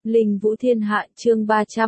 Linh Vũ Thiên Hạ chương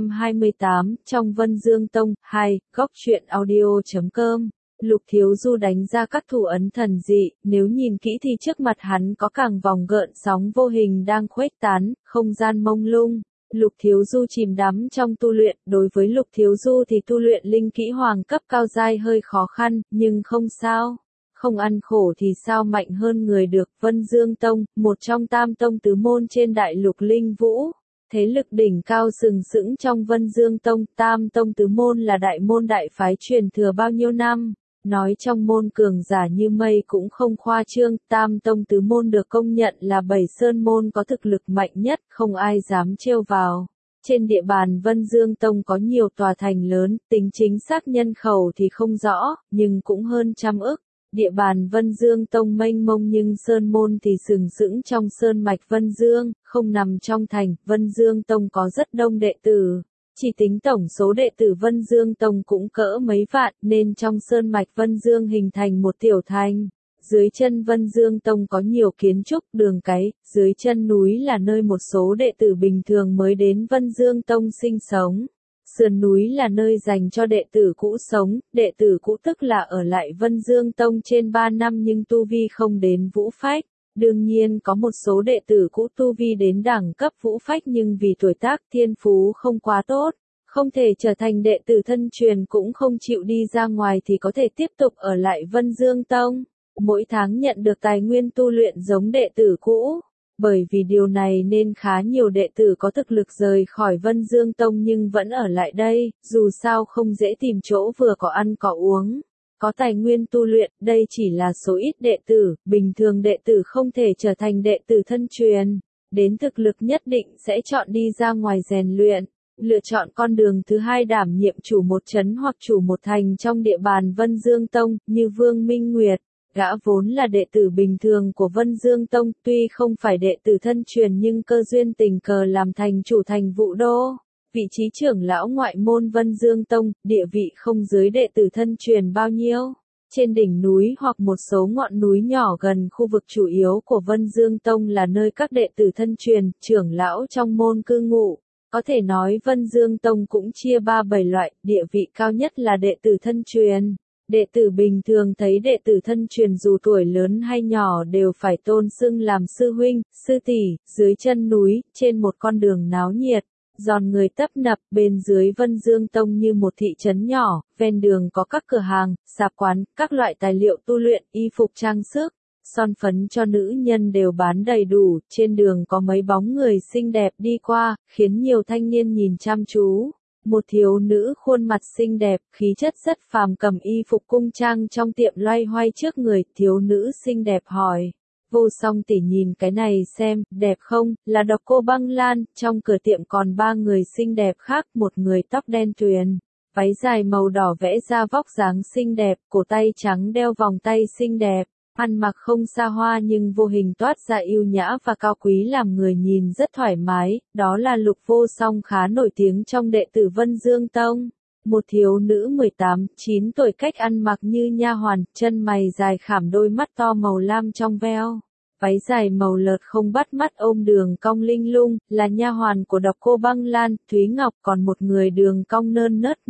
328, trong Vân Dương Tông, 2, góc truyện audio.com. Lục Thiếu Du đánh ra các thủ ấn thần dị, nếu nhìn kỹ thì trước mặt hắn có càng vòng gợn sóng vô hình đang khuếch tán, không gian mông lung. Lục Thiếu Du chìm đắm trong tu luyện, đối với Lục Thiếu Du thì tu luyện linh kỹ hoàng cấp cao giai hơi khó khăn, nhưng không sao. Không ăn khổ thì sao mạnh hơn người được. Vân Dương Tông, một trong tam tông tứ môn trên đại lục Linh Vũ. Thế lực đỉnh cao sừng sững trong Vân Dương Tông, tam tông tứ môn là đại môn đại phái truyền thừa bao nhiêu năm. Nói trong môn cường giả như mây cũng không khoa trương, tam tông tứ môn được công nhận là bảy sơn môn có thực lực mạnh nhất, không ai dám trêu vào. Trên địa bàn Vân Dương Tông có nhiều tòa thành lớn, tính chính xác nhân khẩu thì không rõ, nhưng cũng hơn 100 ức. Địa bàn Vân Dương Tông mênh mông nhưng sơn môn thì sừng sững trong sơn mạch Vân Dương, không nằm trong thành. Vân Dương Tông có rất đông đệ tử. Chỉ tính tổng số đệ tử Vân Dương Tông cũng cỡ mấy vạn, nên trong sơn mạch Vân Dương hình thành một tiểu thành. Dưới chân Vân Dương Tông có nhiều kiến trúc, đường cái, dưới chân núi là nơi một số đệ tử bình thường mới đến Vân Dương Tông sinh sống. Sườn núi là nơi dành cho đệ tử cũ sống, đệ tử cũ tức là ở lại Vân Dương Tông trên 3 năm nhưng tu vi không đến vũ phách. Đương nhiên có một số đệ tử cũ tu vi đến đẳng cấp vũ phách nhưng vì tuổi tác thiên phú không quá tốt, không thể trở thành đệ tử thân truyền cũng không chịu đi ra ngoài thì có thể tiếp tục ở lại Vân Dương Tông. Mỗi tháng nhận được tài nguyên tu luyện giống đệ tử cũ. Bởi vì điều này nên khá nhiều đệ tử có thực lực rời khỏi Vân Dương Tông nhưng vẫn ở lại đây, dù sao không dễ tìm chỗ vừa có ăn có uống. Có tài nguyên tu luyện, đây chỉ là số ít đệ tử, bình thường đệ tử không thể trở thành đệ tử thân truyền. Đến thực lực nhất định sẽ chọn đi ra ngoài rèn luyện, lựa chọn con đường thứ hai đảm nhiệm chủ một trấn hoặc chủ một thành trong địa bàn Vân Dương Tông, như Vương Minh Nguyệt. Gã vốn là đệ tử bình thường của Vân Dương Tông, tuy không phải đệ tử thân truyền nhưng cơ duyên tình cờ làm thành chủ thành Vũ Đô. Vị trí trưởng lão ngoại môn Vân Dương Tông, địa vị không dưới đệ tử thân truyền bao nhiêu. Trên đỉnh núi hoặc một số ngọn núi nhỏ gần khu vực chủ yếu của Vân Dương Tông là nơi các đệ tử thân truyền, trưởng lão trong môn cư ngụ. Có thể nói Vân Dương Tông cũng chia 3-7 loại, địa vị cao nhất là đệ tử thân truyền. Đệ tử bình thường thấy đệ tử thân truyền dù tuổi lớn hay nhỏ đều phải tôn xưng làm sư huynh, sư tỷ. Dưới chân núi, trên một con đường náo nhiệt, giòn người tấp nập, bên dưới Vân Dương Tông như một thị trấn nhỏ, ven đường có các cửa hàng, sạp quán, các loại tài liệu tu luyện, y phục trang sức, son phấn cho nữ nhân đều bán đầy đủ. Trên đường có mấy bóng người xinh đẹp đi qua, khiến nhiều thanh niên nhìn chăm chú. Một thiếu nữ khuôn mặt xinh đẹp, khí chất rất phàm cầm y phục cung trang trong tiệm loay hoay trước người, thiếu nữ xinh đẹp hỏi. Vô Song tỷ nhìn cái này xem, đẹp không, là Độc Cô Băng Lan. Trong cửa tiệm còn 3 người xinh đẹp khác, một người tóc đen tuyền, váy dài màu đỏ vẽ ra vóc dáng xinh đẹp, cổ tay trắng đeo vòng tay xinh đẹp. Ăn mặc không xa hoa nhưng vô hình toát ra yêu nhã và cao quý làm người nhìn rất thoải mái, đó là Lục Vô Song khá nổi tiếng trong đệ tử Vân Dương Tông. Một thiếu nữ 18-9 tuổi cách ăn mặc như nha hoàn, chân mày dài khảm đôi mắt to màu lam trong veo. Váy dài màu lợt không bắt mắt ôm đường cong linh lung, là nha hoàn của Độc Cô Băng Lan, Thúy Ngọc. Còn một người đường cong nơn nớt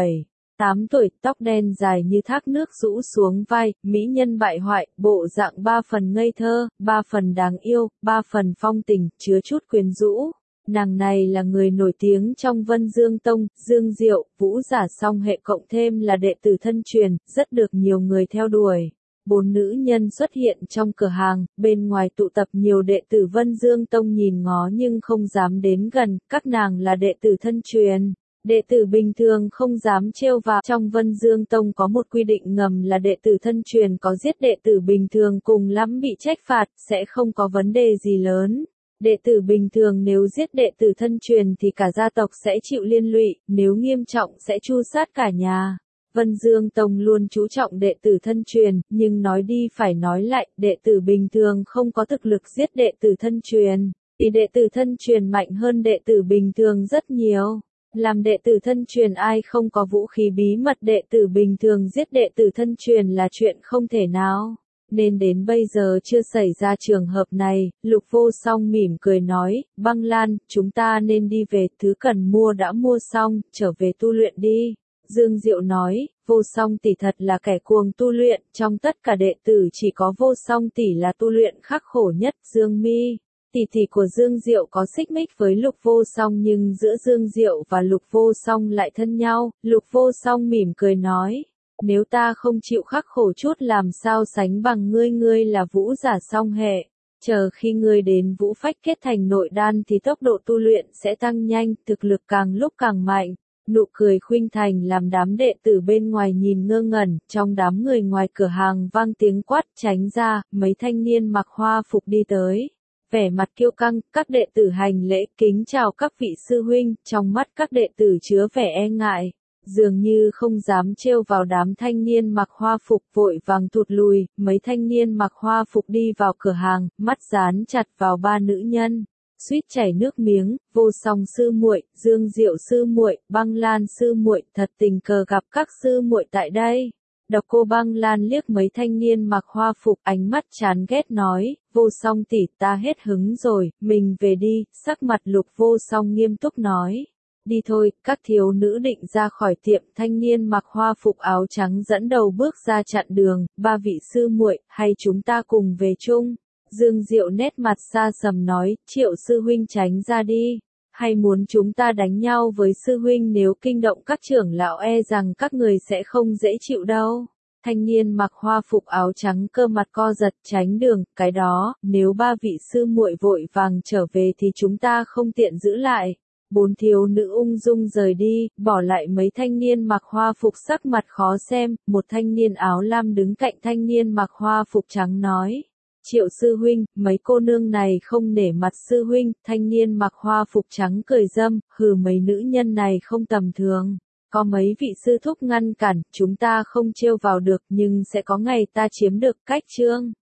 17-8 tuổi, tóc đen dài như thác nước rũ xuống vai, mỹ nhân bại hoại, bộ dạng 3 phần ngây thơ, 3 phần đáng yêu, 3 phần phong tình, chứa chút quyến rũ. Nàng này là người nổi tiếng trong Vân Dương Tông, Dương Diệu, vũ giả song hệ cộng thêm là đệ tử thân truyền, rất được nhiều người theo đuổi. 4 nữ nhân xuất hiện trong cửa hàng, bên ngoài tụ tập nhiều đệ tử Vân Dương Tông nhìn ngó nhưng không dám đến gần, các nàng là đệ tử thân truyền. Đệ tử bình thường không dám trêu vào. Trong Vân Dương Tông có một quy định ngầm là đệ tử thân truyền có giết đệ tử bình thường cùng lắm bị trách phạt, sẽ không có vấn đề gì lớn. Đệ tử bình thường nếu giết đệ tử thân truyền thì cả gia tộc sẽ chịu liên lụy, nếu nghiêm trọng sẽ tru sát cả nhà. Vân Dương Tông luôn chú trọng đệ tử thân truyền, nhưng nói đi phải nói lại, đệ tử bình thường không có thực lực giết đệ tử thân truyền, thì đệ tử thân truyền mạnh hơn đệ tử bình thường rất nhiều. Làm đệ tử thân truyền ai không có vũ khí bí mật đệ tử bình thường giết đệ tử thân truyền là chuyện không thể nào. nên đến bây giờ chưa xảy ra trường hợp này. Lục Vô Song mỉm cười nói, Băng Lan, chúng ta nên đi về, thứ cần mua đã mua xong, trở về tu luyện đi. Dương Diệu nói, Vô Song tỷ thật là kẻ cuồng tu luyện, trong tất cả đệ tử chỉ có Vô Song tỷ là tu luyện khắc khổ nhất. Dương Mi, tỷ tỷ của Dương Diệu có xích mích với Lục Vô Song nhưng giữa Dương Diệu và Lục Vô Song lại thân nhau. Lục Vô Song mỉm cười nói, nếu ta không chịu khắc khổ chút làm sao sánh bằng ngươi, ngươi là vũ giả song hệ. Chờ khi ngươi đến vũ phách kết thành nội đan thì tốc độ tu luyện sẽ tăng nhanh, thực lực càng lúc càng mạnh. Nụ cười khuynh thành làm đám đệ tử bên ngoài nhìn ngơ ngẩn, trong đám người ngoài cửa hàng vang tiếng quát tránh ra, mấy thanh niên mặc hoa phục đi tới. Vẻ mặt kiêu căng, các đệ tử hành lễ kính chào các vị sư huynh, trong mắt các đệ tử chứa vẻ e ngại. Dường như không dám trêu vào đám thanh niên mặc hoa phục vội vàng thụt lùi, mấy thanh niên mặc hoa phục đi vào cửa hàng, mắt dán chặt vào ba nữ nhân. Suýt chảy nước miếng, Vô Song sư muội, Dương Diệu sư muội, Băng Lan sư muội, thật tình cờ gặp các sư muội tại đây. Độc Cô Băng Lan liếc mấy thanh niên mặc hoa phục, ánh mắt chán ghét nói, Vô Song tỷ, ta hết hứng rồi, mình về đi. Sắc mặt Lục Vô Song nghiêm túc nói, đi thôi. Các thiếu nữ định ra khỏi tiệm, thanh niên mặc hoa phục áo trắng dẫn đầu bước ra chặn đường, ba vị sư muội, hay chúng ta cùng về chung. Dương Diệu nét mặt xa sầm nói, Triệu sư huynh tránh ra đi, hay muốn chúng ta đánh nhau với sư huynh, nếu kinh động các trưởng lão e rằng các người sẽ không dễ chịu đâu. Thanh niên mặc hoa phục áo trắng cơ mặt co giật, tránh đường, cái đó, nếu ba vị sư muội vội vàng trở về thì chúng ta không tiện giữ lại. Bốn thiếu nữ ung dung rời đi, bỏ lại mấy thanh niên mặc hoa phục sắc mặt khó xem. Một thanh niên áo lam đứng cạnh thanh niên mặc hoa phục trắng nói, Triệu sư huynh, mấy cô nương này không nể mặt sư huynh. Thanh niên mặc hoa phục trắng cười râm, hừ, mấy nữ nhân này không tầm thường. Có mấy vị sư thúc ngăn cản, chúng ta không trêu vào được, nhưng sẽ có ngày ta chiếm được. Cách chương